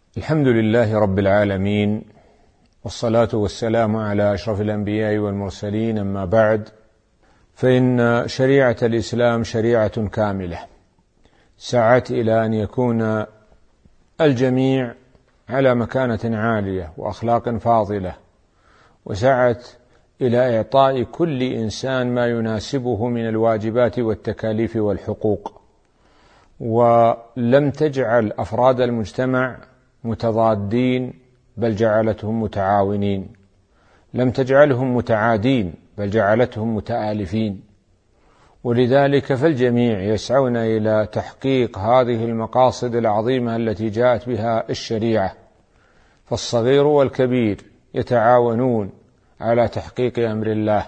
الحمد لله رب العالمين، والصلاة والسلام على أشرف الأنبياء والمرسلين، أما بعد، فإن شريعة الإسلام شريعة كاملة سعت إلى أن يكون الجميع على مكانة عالية وأخلاق فاضلة، وسعت إلى إعطاء كل إنسان ما يناسبه من الواجبات والتكاليف والحقوق، ولم تجعل أفراد المجتمع متضادين بل جعلتهم متعاونين، لم تجعلهم متعادين بل جعلتهم متآلفين. ولذلك فالجميع يسعون إلى تحقيق هذه المقاصد العظيمة التي جاءت بها الشريعة، فالصغير والكبير يتعاونون على تحقيق أمر الله،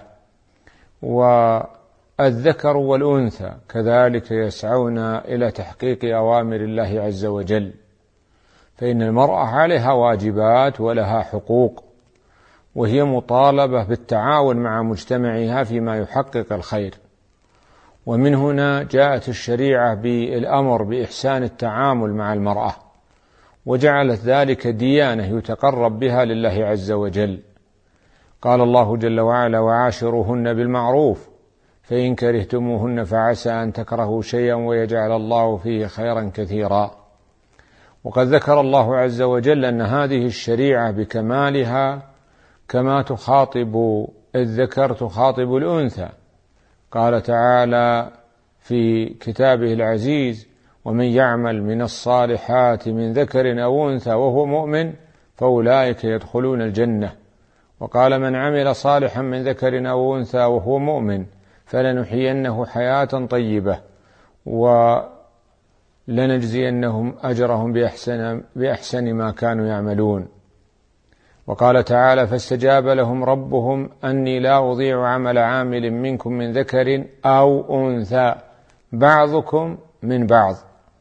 والذكر والأنثى كذلك يسعون إلى تحقيق أوامر الله عز وجل، فإن المرأة عليها واجبات ولها حقوق، وهي مطالبة بالتعاون مع مجتمعها فيما يحقق الخير. ومن هنا جاءت الشريعة بالأمر بإحسان التعامل مع المرأة، وجعلت ذلك ديانة يتقرب بها لله عز وجل. قال الله جل وعلا: وعاشروهن بالمعروف فإن كرهتموهن فعسى أن تكرهوا شيئا ويجعل الله فيه خيرا كثيرا. وقد ذكر الله عز وجل أن هذه الشريعة بكمالها كما تخاطب الذكر تخاطب الأنثى. قال تعالى في كتابه العزيز: ومن يعمل من الصالحات من ذكر أو أنثى وهو مؤمن فأولئك يدخلون الجنة. وقال: من عمل صالحا من ذكر أو أنثى وهو مؤمن فلنحيينه حياة طيبة ولنجزينهم أجرهم بأحسن ما كانوا يعملون. وقال تعالى: فاستجاب لهم ربهم أني لا أضيع عمل عامل منكم من ذكر أو أنثى بعضكم من بعض.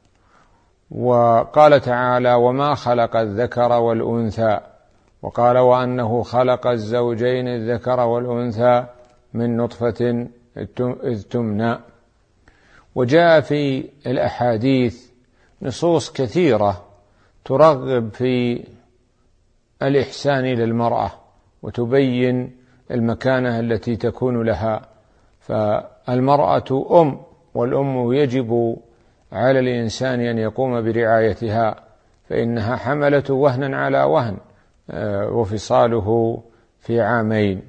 وقال تعالى: وما خلق الذكر والأنثى. وقال: وأنه خلق الزوجين الذكر والأنثى من نطفة إذ تمنى. وجاء في الأحاديث نصوص كثيرة ترغب في الإحسان للمرأة وتبين المكانة التي تكون لها. فالمرأة أم، والأم يجب على الإنسان أن يقوم برعايتها، فإنها حملة وهنا على وهن وفصاله في عامين.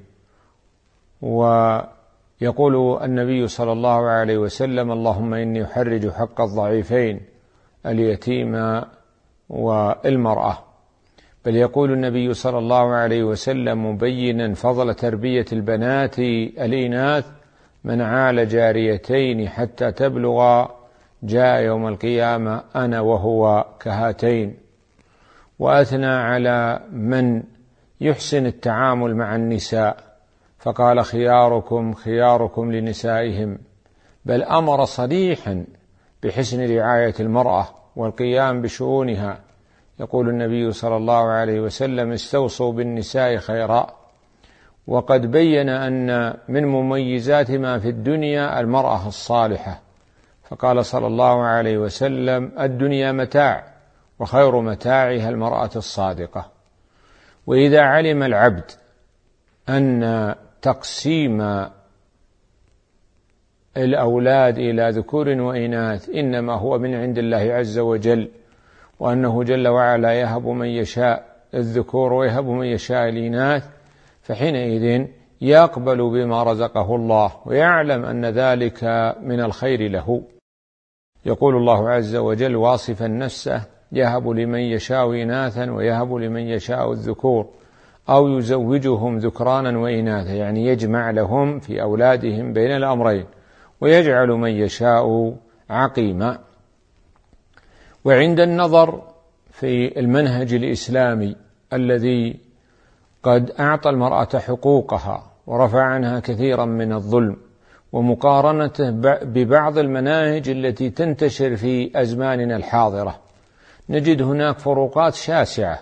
ويقول النبي صلى الله عليه وسلم: اللهم إني أحرج حق الضعيفين اليتيم والمرأة. بل يقول النبي صلى الله عليه وسلم مبينا فضل تربية البنات الإناث: من عال جاريتين حتى تبلغ جاء يوم القيامة أنا وهو كهاتين. وأثنى على من يحسن التعامل مع النساء فقال: خياركم خياركم لنسائهم. بل أمر صريحا بحسن رعاية المرأة والقيام بشؤونها. يقول النبي صلى الله عليه وسلم: استوصوا بالنساء خيرا. وقد بين أن من مميزات ما في الدنيا المرأة الصالحة، فقال صلى الله عليه وسلم: الدنيا متاع وخير متاعها المرأة الصادقة. وإذا علم العبد أن تقسيم الأولاد إلى ذكور وإناث إنما هو من عند الله عز وجل، وأنه جل وعلا يهب من يشاء الذكور ويهب من يشاء الإناث، فحينئذ يقبل بما رزقه الله ويعلم أن ذلك من الخير له. يقول الله عز وجل واصفا نفسه: يهب لمن يشاء إناثا ويهب لمن يشاء الذكور أو يزوجهم ذكرانا وإناثا، يعني يجمع لهم في أولادهم بين الأمرين، ويجعل من يشاء عقيما. وعند النظر في المنهج الإسلامي الذي قد أعطى المرأة حقوقها ورفع عنها كثيرا من الظلم، ومقارنته ببعض المناهج التي تنتشر في أزماننا الحاضرة، نجد هناك فروقات شاسعة.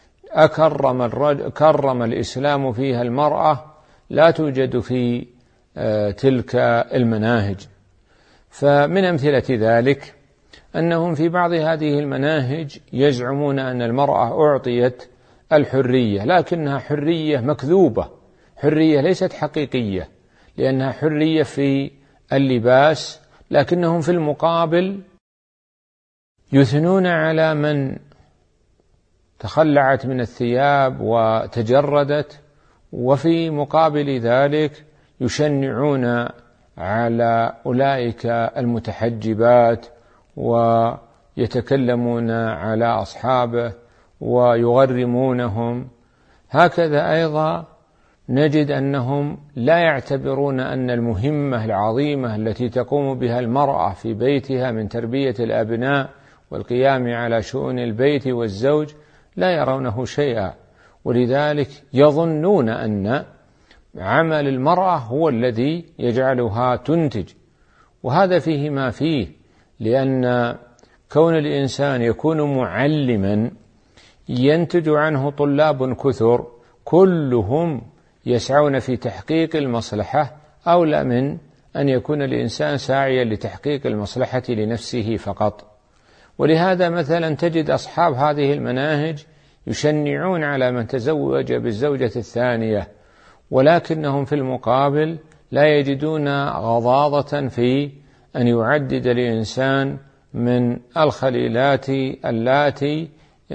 كرم الإسلام فيها المرأة لا توجد في تلك المناهج. فمن أمثلة ذلك أنهم في بعض هذه المناهج يزعمون أن المرأة أعطيت الحرية، لكنها حرية مكذوبة، حرية ليست حقيقية، لأنها حرية في اللباس، لكنهم في المقابل يثنون على من تخلعت من الثياب وتجردت، وفي مقابل ذلك يشنعون على أولئك المتحجبات ويتكلمون على أصحابه ويغرمونهم. هكذا أيضا نجد أنهم لا يعتبرون أن المهمة العظيمة التي تقوم بها المرأة في بيتها من تربية الأبناء والقيام على شؤون البيت والزوج لا يرونه شيئا، ولذلك يظنون أن عمل المرأة هو الذي يجعلها تنتج، وهذا فيه ما فيه، لأن كون الإنسان يكون معلما ينتج عنه طلاب كثر كلهم يسعون في تحقيق المصلحة، أولى من أن يكون الإنسان ساعيا لتحقيق المصلحة لنفسه فقط. ولهذا مثلا تجد أصحاب هذه المناهج يشنعون على من تزوج بالزوجة الثانية، ولكنهم في المقابل لا يجدون غضاضة في أن يعدد الإنسان من الخليلات اللاتي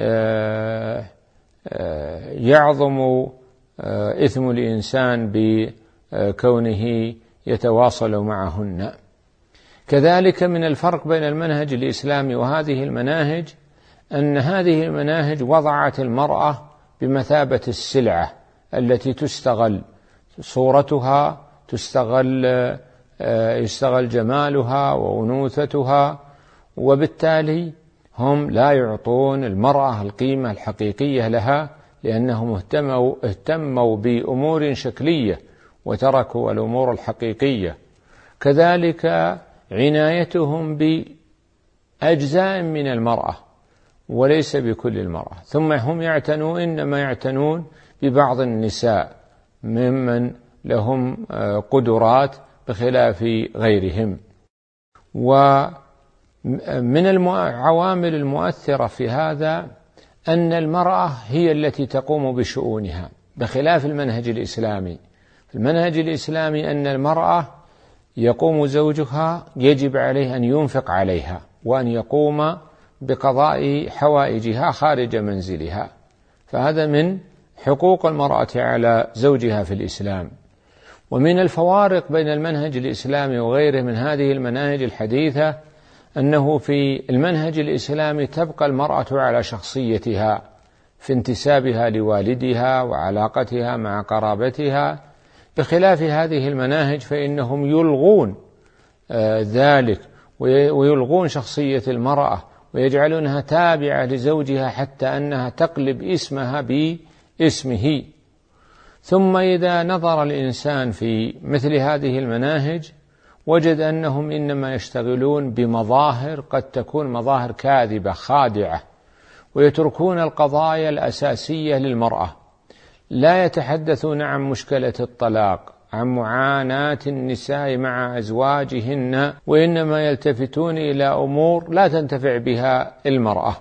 يعظم إثم الإنسان بكونه يتواصل معهن. كذلك من الفرق بين المنهج الإسلامي وهذه المناهج أن هذه المناهج وضعت المرأة بمثابة السلعة التي تستغل صورتها، يستغل جمالها وأنوثتها، وبالتالي هم لا يعطون المرأة القيمة الحقيقية لها، لأنهم اهتموا بأمور شكلية وتركوا الأمور الحقيقية. كذلك عنايتهم بأجزاء من المرأة وليس بكل المرأة، ثم هم إنما يعتنون ببعض النساء ممن لهم قدرات بخلاف غيرهم. ومن العوامل المؤثرة في هذا أن المرأة هي التي تقوم بشؤونها بخلاف المنهج الإسلامي. في المنهج الإسلامي أن المرأة يقوم زوجها يجب عليه أن ينفق عليها وأن يقوم بقضاء حوائجها خارج منزلها، فهذا من حقوق المرأة على زوجها في الإسلام. ومن الفوارق بين المنهج الإسلامي وغيره من هذه المناهج الحديثة أنه في المنهج الإسلامي تبقى المرأة على شخصيتها في انتسابها لوالدها وعلاقتها مع قرابتها، بخلاف هذه المناهج فإنهم يلغون ذلك ويلغون شخصية المرأة ويجعلونها تابعة لزوجها حتى أنها تقلب اسمها باسمه. ثم إذا نظر الإنسان في مثل هذه المناهج وجد أنهم إنما يشتغلون بمظاهر قد تكون مظاهر كاذبة خادعة، ويتركون القضايا الأساسية للمرأة. لا يتحدثون عن مشكلة الطلاق، عن معاناة النساء مع أزواجهن، وإنما يلتفتون إلى أمور لا تنتفع بها المرأة.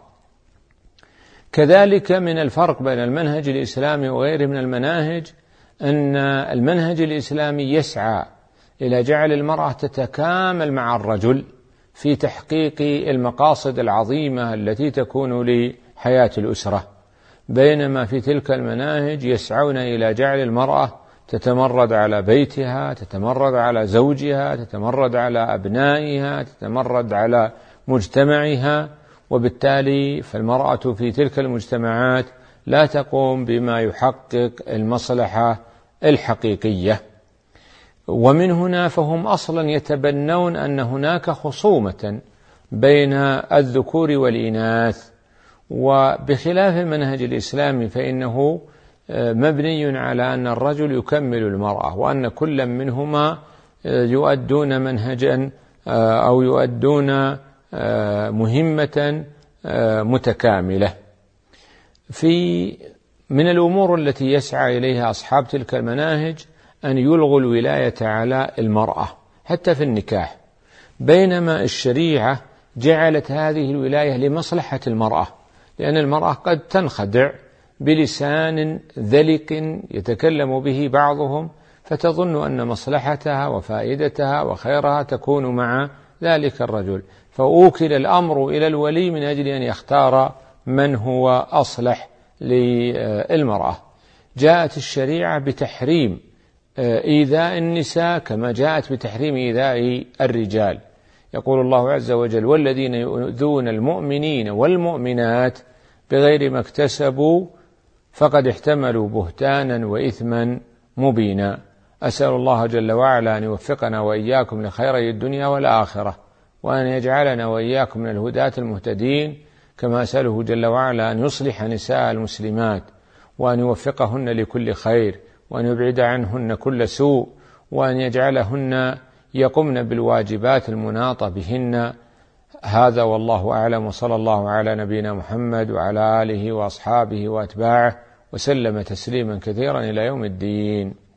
كذلك من الفرق بين المنهج الإسلامي وغيره من المناهج أن المنهج الإسلامي يسعى إلى جعل المرأة تتكامل مع الرجل في تحقيق المقاصد العظيمة التي تكون لحياة الأسرة، بينما في تلك المناهج يسعون إلى جعل المرأة تتمرد على بيتها، تتمرد على زوجها، تتمرد على أبنائها، تتمرد على مجتمعها، وبالتالي فالمرأة في تلك المجتمعات لا تقوم بما يحقق المصلحة الحقيقية. ومن هنا فهم أصلا يتبنون أن هناك خصومة بين الذكور والإناث، وبخلاف المنهج الإسلامي فإنه مبني على أن الرجل يكمل المرأة، وأن كل منهما يؤدون منهجا أو يؤدون مهمة متكاملة. من الأمور التي يسعى إليها أصحاب تلك المناهج أن يلغوا الولاية على المرأة حتى في النكاح، بينما الشريعة جعلت هذه الولاية لمصلحة المرأة، لأن المرأة قد تنخدع بلسان ذلق يتكلم به بعضهم، فتظن أن مصلحتها وفائدتها وخيرها تكون مع ذلك الرجل، فأوكل الأمر إلى الولي من أجل أن يختار من هو أصلح للمرأة. جاءت الشريعة بتحريم إيذاء النساء كما جاءت بتحريم إيذاء الرجال. يقول الله عز وجل: والذين يؤذون المؤمنين والمؤمنات بغير ما اكتسبوا فقد احتملوا بهتانا وإثما مبينا. أسأل الله جل وعلا أن يوفقنا وإياكم لخيري الدنيا والآخرة، وأن يجعلنا وإياكم من الهداة المهتدين، كما أسأله جل وعلا أن يصلح نساء المسلمات، وأن يوفقهن لكل خير، وأن يبعد عنهن كل سوء، وأن يجعلهن يقمن بالواجبات المناطة بهن. هذا والله أعلم، وصلى الله على نبينا محمد وعلى آله وأصحابه وأتباعه وسلم تسليما كثيرا إلى يوم الدين.